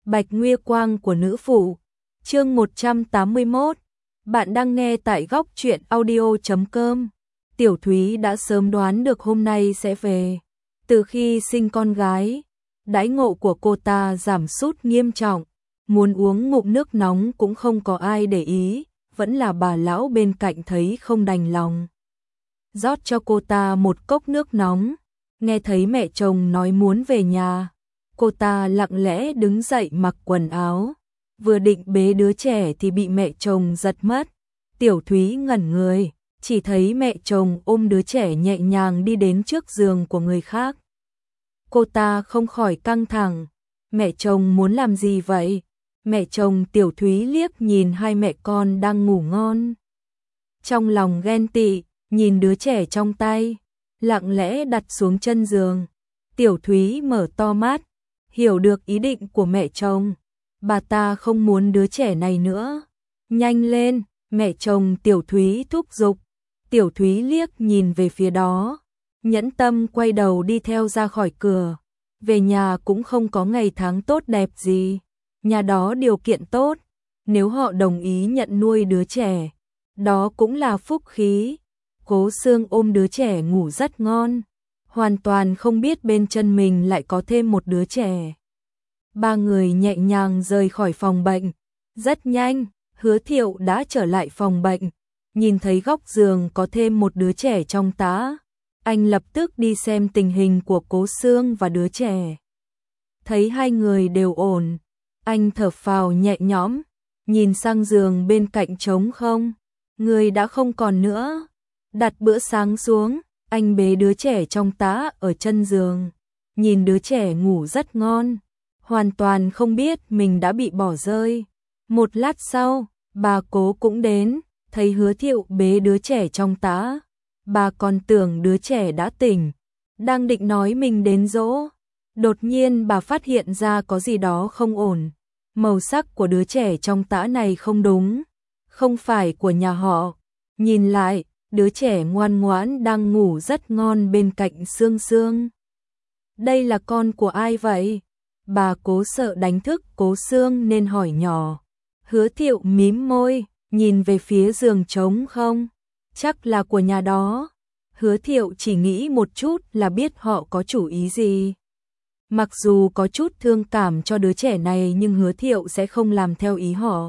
Bạch Nguy Quang của nữ phụ. Chương 181. Bạn đang nghe tại góc truyện audio.com. Tiểu Thúy đã sớm đoán được hôm nay sẽ về. Từ khi sinh con gái, đãi ngộ của cô ta giảm sút nghiêm trọng, muốn uống ngụm nước nóng cũng không có ai để ý, vẫn là bà lão bên cạnh thấy không đành lòng. Rót cho cô ta một cốc nước nóng, nghe thấy mẹ chồng nói muốn về nhà. Cô ta lặng lẽ đứng dậy mặc quần áo, vừa định bế đứa trẻ thì bị mẹ chồng giật mất. Tiểu Thúy ngẩn người, chỉ thấy mẹ chồng ôm đứa trẻ nhẹ nhàng đi đến trước giường của người khác. Cô ta không khỏi căng thẳng, mẹ chồng muốn làm gì vậy? Mẹ chồng Tiểu Thúy liếc nhìn hai mẹ con đang ngủ ngon. Trong lòng ghen tị, nhìn đứa trẻ trong tay, lặng lẽ đặt xuống chân giường. Tiểu Thúy mở to mắt, hiểu được ý định của mẹ chồng. Bà ta không muốn đứa trẻ này nữa. Nhanh lên, mẹ chồng Tiểu Thúy thúc giục. Tiểu Thúy liếc nhìn về phía đó, nhẫn tâm quay đầu đi theo ra khỏi cửa. Về nhà cũng không có ngày tháng tốt đẹp gì. Nhà đó điều kiện tốt, nếu họ đồng ý nhận nuôi đứa trẻ, đó cũng là phúc khí. Cố Sương ôm đứa trẻ ngủ rất ngon, hoàn toàn không biết bên chân mình lại có thêm một đứa trẻ. Ba người nhẹ nhàng rời khỏi phòng bệnh. Rất nhanh, Hứa Thiệu đã trở lại phòng bệnh, nhìn thấy góc giường có thêm một đứa trẻ trong tã. Anh lập tức đi xem tình hình của Cố Sương và đứa trẻ. Thấy hai người đều ổn, anh thở phào nhẹ nhõm, nhìn sang giường bên cạnh trống không. Người đã không còn nữa. Đặt bữa sáng xuống, anh bế đứa trẻ trong tã ở chân giường, nhìn đứa trẻ ngủ rất ngon, hoàn toàn không biết mình đã bị bỏ rơi. Một lát sau, bà Cố cũng đến, thấy Hứa Thiệu bế đứa trẻ trong tã. Bà còn tưởng đứa trẻ đã tỉnh, đang định nói mình đến dỗ. Đột nhiên bà phát hiện ra có gì đó không ổn. Màu sắc của đứa trẻ trong tã này không đúng, không phải của nhà họ. Nhìn lại, đứa trẻ ngoan ngoãn đang ngủ rất ngon bên cạnh Sương Sương. Đây là con của ai vậy? Bà Cố sợ đánh thức Cố Sương nên hỏi nhỏ. Hứa Thiệu mím môi, nhìn về phía giường trống không. Chắc là của nhà đó. Hứa Thiệu chỉ nghĩ một chút là biết họ có chủ ý gì. Mặc dù có chút thương cảm cho đứa trẻ này nhưng Hứa Thiệu sẽ không làm theo ý họ.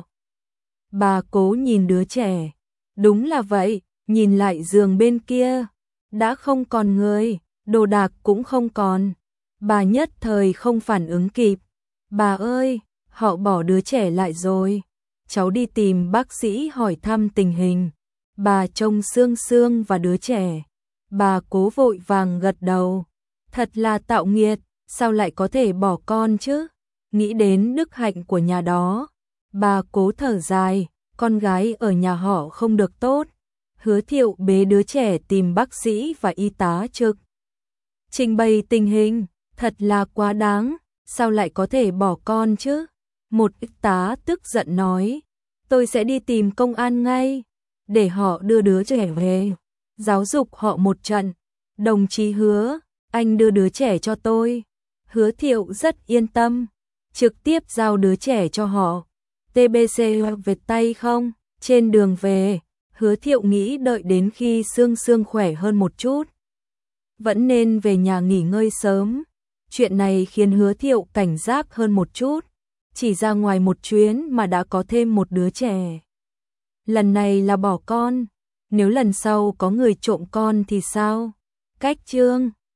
Bà Cố nhìn đứa trẻ. Đúng là vậy, nhìn lại giường bên kia. Đã không còn người, đồ đạc cũng không còn. Bà nhất thời không phản ứng kịp. Bà ơi, họ bỏ đứa trẻ lại rồi. Cháu đi tìm bác sĩ hỏi thăm tình hình. Bà trông Sương Sương và đứa trẻ. Bà Cố vội vàng gật đầu. Thật là tạo nghiệt, sao lại có thể bỏ con chứ? Nghĩ đến đức hạnh của nhà đó, bà Cố thở dài, con gái ở nhà họ không được tốt. Hứa Thiệu bế đứa trẻ tìm bác sĩ và y tá trực. Trình bày tình hình, thật là quá đáng, sao lại có thể bỏ con chứ? Một y tá tức giận nói, tôi sẽ đi tìm công an ngay, để họ đưa đứa trẻ về, giáo dục họ một trận. Đồng chí Hứa, anh đưa đứa trẻ cho tôi. Hứa Thiệu rất yên tâm, trực tiếp giao đứa trẻ cho họ. TBC về tay không? Trên đường về, Hứa Thiệu nghĩ đợi đến khi Sương Sương khỏe hơn một chút, vẫn nên về nhà nghỉ ngơi sớm. Chuyện này khiến Hứa Thiệu cảnh giác hơn một chút, chỉ ra ngoài một chuyến mà đã có thêm một đứa trẻ. Lần này là bỏ con, nếu lần sau có người trộm con thì sao? Cách chương